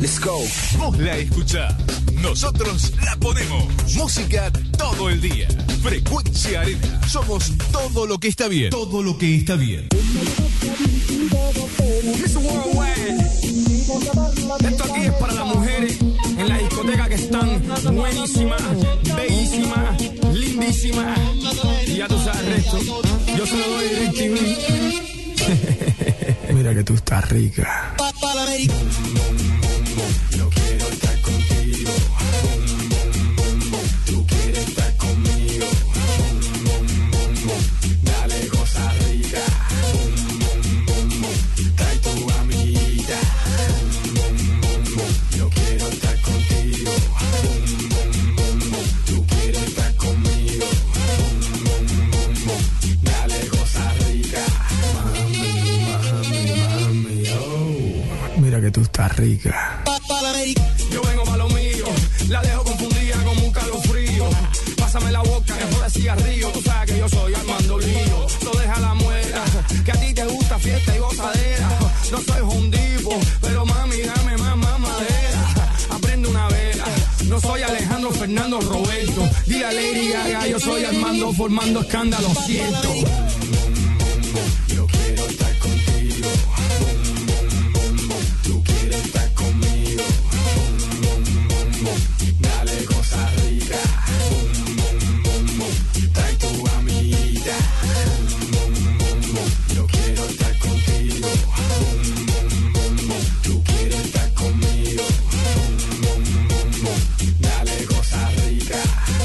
Let's go. Vos la escuchás, nosotros la ponemos. Música todo el día. Frecuencia Arena. Somos todo lo que está bien. Todo lo que está bien. Miss Worldwide. Esto aquí es para las mujeres en la discoteca que están buenísimas, bellísimas, lindísimas. Y ya tú sabes el resto. Yo se lo doy DirecTV. Mira que tú estás rica. Yo quiero estar contigo. Tú quieres estar conmigo. Dale, cosa rica. Trae tu amiguita. Yo quiero estar contigo. Tú quieres estar conmigo. Dale, cosa rica. Mami, oh. Mira que tú estás rica. Yo vengo pa' lo mío, la dejo confundida como un calofrío. Pásame la boca, que joda cigarrillo. Tú sabes que yo soy Armando Lío. No deja la muela, que a ti te gusta fiesta y gozadera. No soy hondipo, pero mami, dame más madera. Aprende una vela, no soy Alejandro Fernando Roberto. Dile a Lady Gaga, yo soy Armando formando escándalo, siento. Yo quiero estar contigo. Tú quieres estar conmigo. Dale, cosa rica. Trae tu amiguita. Yo quiero estar contigo. Tú quieres estar conmigo. Dale, cosa rica.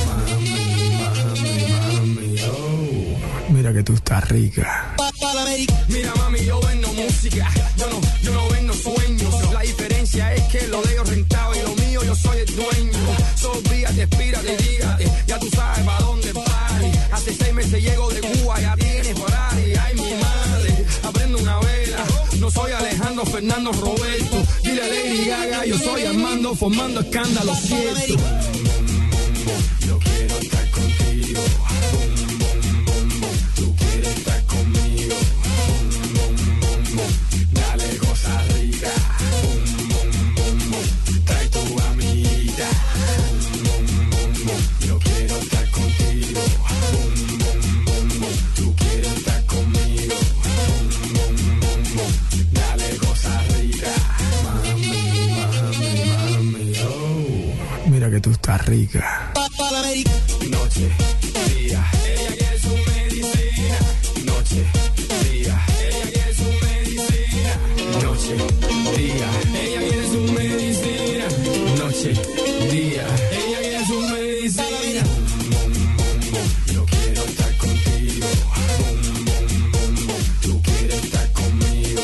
Mami, oh. Mira que tú estás rica. Mira mami, yo vendo música, yo no vendo sueños. La diferencia es que lo de ellos rentado y lo mío yo soy el dueño. Olvídate, espírate, dígate, ya tú sabes pa' dónde pare. Hace 6 meses llego de Cuba, ya tienes Ferrari. Ay mi madre, aprendo una vela. No soy Alejandro Fernando Roberto. Dile a Lady Gaga, yo soy Armando formando escándalo, cierto. Yo quiero estar contigo. Tú quieres estar conmigo. Dale, cosa rica. Trae tu amiguita. Yo quiero estar contigo. Tú quieres estar conmigo. Dale, cosa rica. Mami, oh. Mira que tú estás rica. Noche, día. Ella quiere su medicina. Noche, día. Ella quiere su medicina. Noche, día. Ella quiere su medicina. Noche, día. Ella quiere su medicina. Yo quiero estar contigo. Tú quieres estar conmigo.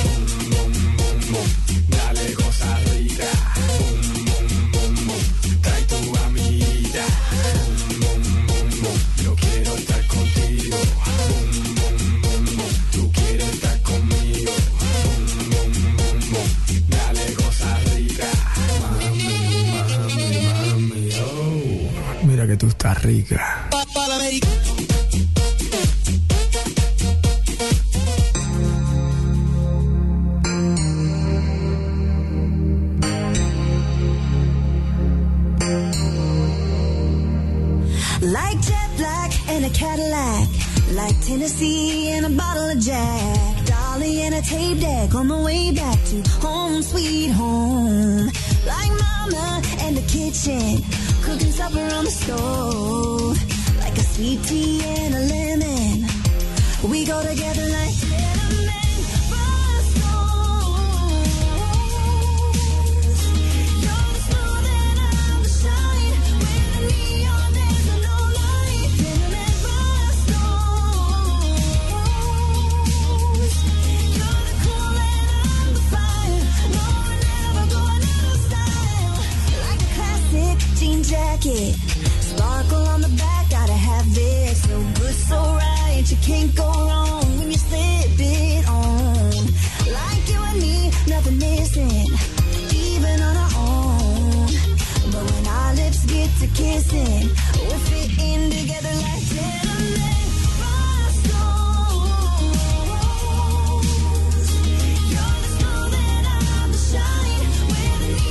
Dale, cosa rica. Trae tu amiguita. Yo quiero estar contigo. Tú quieres estar conmigo. Dale, cosa rica. Mami, oh. Mira que tú estás rica. Like jet black and a Cadillac, like Tennessee and a bottle of Jack, Dolly and a tape deck on the way back to home sweet home. Like mama and the kitchen, cooking supper on the stove, like a sweet tea and a lemon. We go together like cinnamon rhinestones. You're the smooth and I'm the shine. With the neon there's no light. Cinnamon rhinestones. You're the cool and I'm the fire. No, we're never going out of style. Like a classic jean jacket, sparkle on the back, gotta have it. So good, so right, you can't go wrong when you slip it on. Like you and me, nothing missing, even on our own. But when our lips get to kissing, we're fitting together like cinnamon rhinestones. You're the smooth and I'm the shine. With the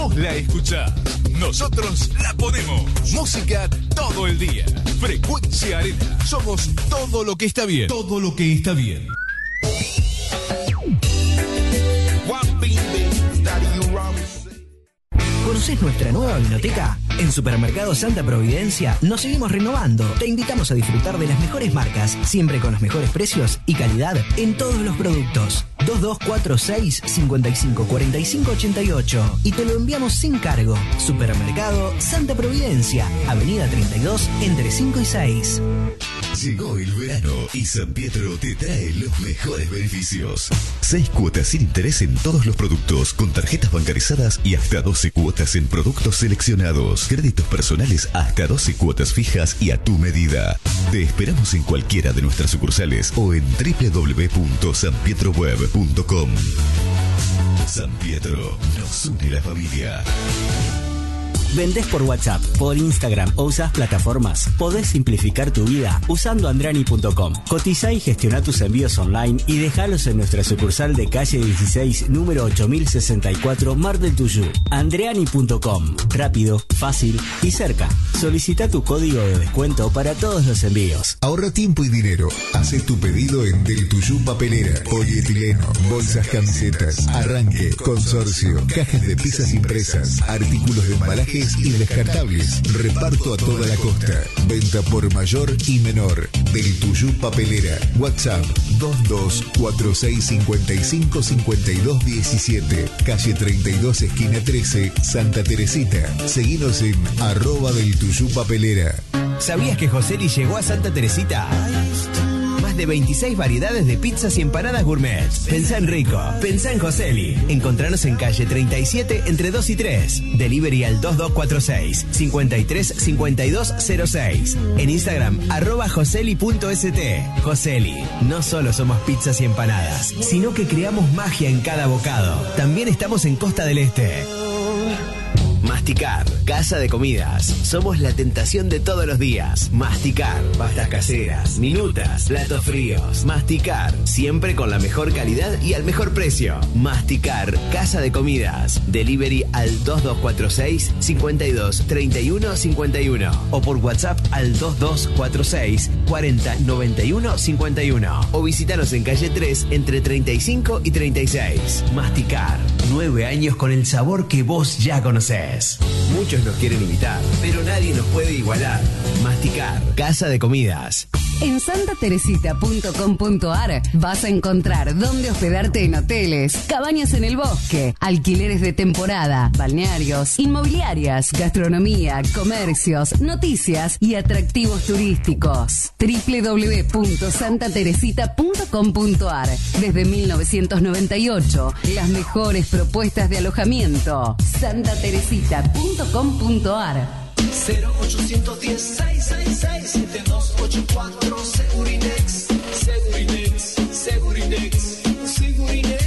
Vos la escuchás, nosotros la ponemos. Música todo el día. Frecuencia Arena. Somos todo lo que está bien. Todo lo que está bien. ¿Conocés nuestra nueva vinoteca? En Supermercado Santa Providencia nos seguimos renovando. Te invitamos a disfrutar de las mejores marcas, siempre con los mejores precios y calidad en todos los productos. 2246 55 45 88 y te lo enviamos sin cargo. Supermercado Santa Providencia, Avenida 32, entre 5 y 6. Llegó el verano y San Pietro te trae los mejores beneficios. 6 cuotas sin interés en todos los productos, con tarjetas bancarizadas y hasta 12 cuotas en productos seleccionados. Créditos personales hasta 12 cuotas fijas y a tu medida. Te esperamos en cualquiera de nuestras sucursales o en www.sanpietroweb.com. San Pietro, nos une la familia. ¿Vendés por WhatsApp, por Instagram o usás plataformas? Podés simplificar tu vida usando Andreani.com. Cotizá y gestiona tus envíos online y dejalos en nuestra sucursal de calle 16, número 8064, Mar del Tuyú. Andreani.com. Rápido, fácil y cerca. Solicita tu código de descuento para todos los envíos. Ahorra tiempo y dinero. Hacé tu pedido en Del Tuyú Papelera. Polietileno, bolsas, camisetas, arranque, consorcio, cajas de piezas impresas, artículos de embalaje y descartables. Reparto a toda la costa. Venta por mayor y menor. Del Tuyú Papelera. WhatsApp 2246555217. Calle 32, esquina 13, Santa Teresita. Seguinos en @Del Tuyú Papelera. ¿Sabías que Joseli llegó a Santa Teresita? Más de 26 variedades de pizzas y empanadas gourmet. Pensá en rico, pensá en Joseli. Encontranos en calle 37 entre 2 y 3. Delivery al 2246 53 5206. En Instagram @joseli.st. Joseli, no solo somos pizzas y empanadas, sino que creamos magia en cada bocado. También estamos en Costa del Este. Masticar, casa de comidas. Somos la tentación de todos los días. Masticar, pastas caseras, minutas, platos fríos. Masticar, siempre con la mejor calidad y al mejor precio. Masticar, casa de comidas. Delivery al 2246 52 31 51 o por WhatsApp al 2246 40 91 51 o visítanos en calle 3 entre 35 y 36. Masticar, 9 años con el sabor que vos ya conocés. Muchos nos quieren imitar, pero nadie nos puede igualar. Masticar, casa de comidas. En santateresita.com.ar vas a encontrar dónde hospedarte en hoteles, cabañas en el bosque, alquileres de temporada, balnearios, inmobiliarias, gastronomía, comercios, noticias y atractivos turísticos. www.santateresita.com.ar. Desde 1998, las mejores propuestas de alojamiento. santateresita.com.ar. 0810 666 7284 Segurinex, Segurinex, Segurinex, Segurinex.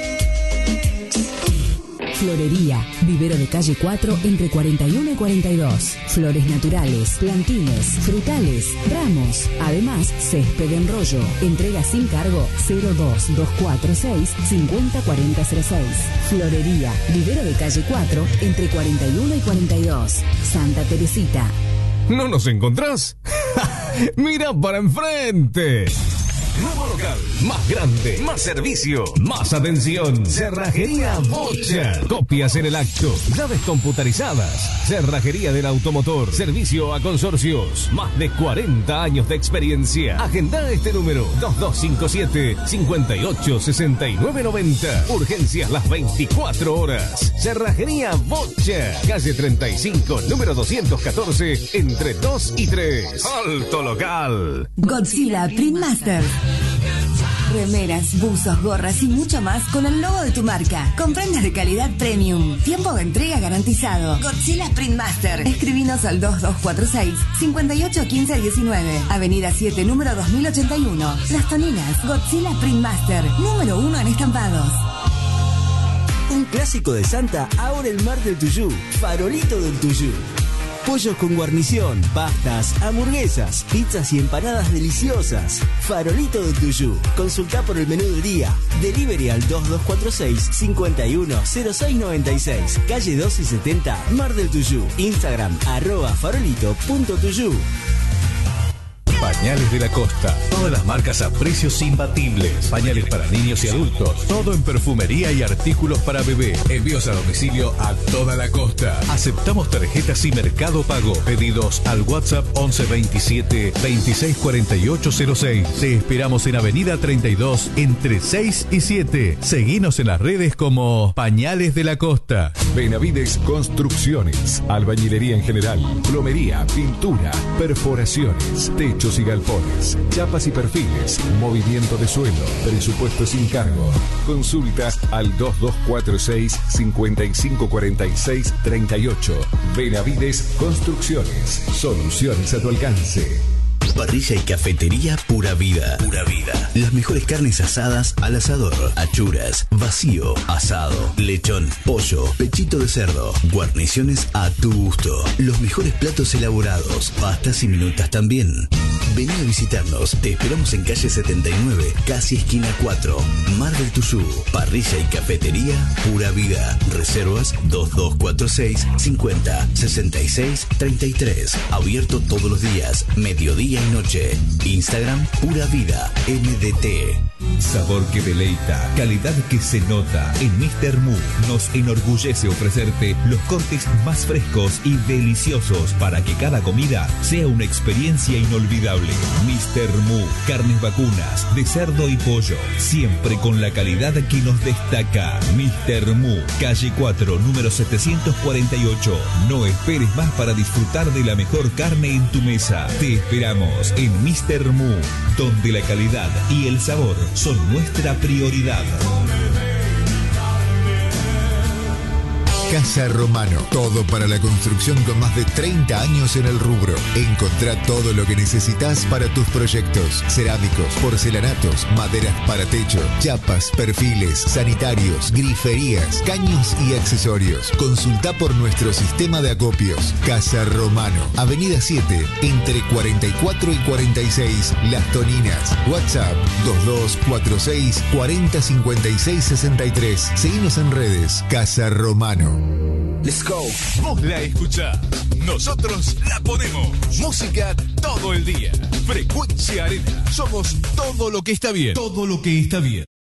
Florería, vivero de calle 4 entre 41 y 42. Flores naturales, plantines, frutales, ramos. Además, césped en rollo. Entrega sin cargo 02246 504006. Florería, vivero de calle 4 entre 41 y 42. Santa Teresita. ¿No nos encontrás? ¡Mira para enfrente! Nuevo local, más grande, más servicio, Más atención. Cerrajería Bocha. Copias en el acto. Llaves computarizadas. Cerrajería del automotor. Servicio a consorcios. Más de 40 años de experiencia. Agenda este número 2257 58 69 90. Urgencias las 24 horas. Cerrajería Bocha. Calle 35, número 214, entre 2 y 3. Alto local. Godzilla Print Master. Remeras, buzos, gorras y mucho más con el logo de tu marca. Con prendas de calidad premium. Tiempo de entrega garantizado. Godzilla Print Master. Escribinos al 2246 58 15 19. Avenida 7, número 2081. Las Toninas. Godzilla Print Master. Número 1 en estampados. Un clásico de Santa ahora en Mar del Tuyú. Farolito del Tuyú. pollos con guarnición, pastas, hamburguesas, pizzas y empanadas deliciosas. Farolito de Tuyú. Consulta por el menú del día. Delivery al 2246 510696, calle 12 y 70, Mar del Tuyú. Instagram @farolito.tuyú. Pañales de la Costa. Todas las marcas a precios imbatibles. Pañales para niños y adultos. Todo en perfumería y artículos para bebé. Envíos a domicilio a toda la costa. Aceptamos tarjetas y Mercado Pago. Pedidos al WhatsApp 1127 264806. Te esperamos en Avenida 32 entre 6 y 7. Seguinos en las redes como Pañales de la Costa. Benavides Construcciones. Albañilería en general. Plomería, pintura, perforaciones, techos y galpones, chapas y perfiles, movimiento de suelo, presupuesto sin cargo. Consulta al 2246 554638. Benavides Construcciones. Soluciones a tu alcance. Parrilla y cafetería Pura Vida. Pura Vida. Las mejores carnes asadas al asador, achuras, vacío, asado, lechón, pollo, pechito de cerdo, guarniciones a tu gusto. Los mejores platos elaborados, pastas y minutas también. Vení a visitarnos. Te esperamos en calle 79, casi esquina 4, Mar del Tuyú. Parrilla y cafetería Pura Vida. Reservas 2246 50 66 33. Abierto todos los días, mediodía y noche. Instagram Pura Vida MDT. Sabor que deleita, calidad que se nota. En Mr. Mu nos enorgullece ofrecerte los cortes más frescos y deliciosos para que cada comida sea una experiencia inolvidable. Mr. Mu, carnes vacunas, de cerdo y pollo, siempre con la calidad que nos destaca. Mr. Mu, calle 4, número 748. No esperes más para disfrutar de la mejor carne en tu mesa. Te esperamos en Mr. Mu, donde la calidad y el sabor son nuestra prioridad. Casa Romano. Todo para la construcción con más de 30 años en el rubro. Encontrá todo lo que necesitas para tus proyectos. Cerámicos, porcelanatos, maderas para techo, chapas, perfiles, sanitarios, griferías, caños y accesorios. Consultá por nuestro sistema de acopios. Casa Romano. Avenida 7, entre 44 y 46, Las Toninas. WhatsApp 2246 4056 63. Seguinos en redes. Casa Romano. Let's go. Vos la escuchás, nosotros la ponemos. Música todo el día. Frecuencia Arena. Somos todo lo que está bien. Todo lo que está bien.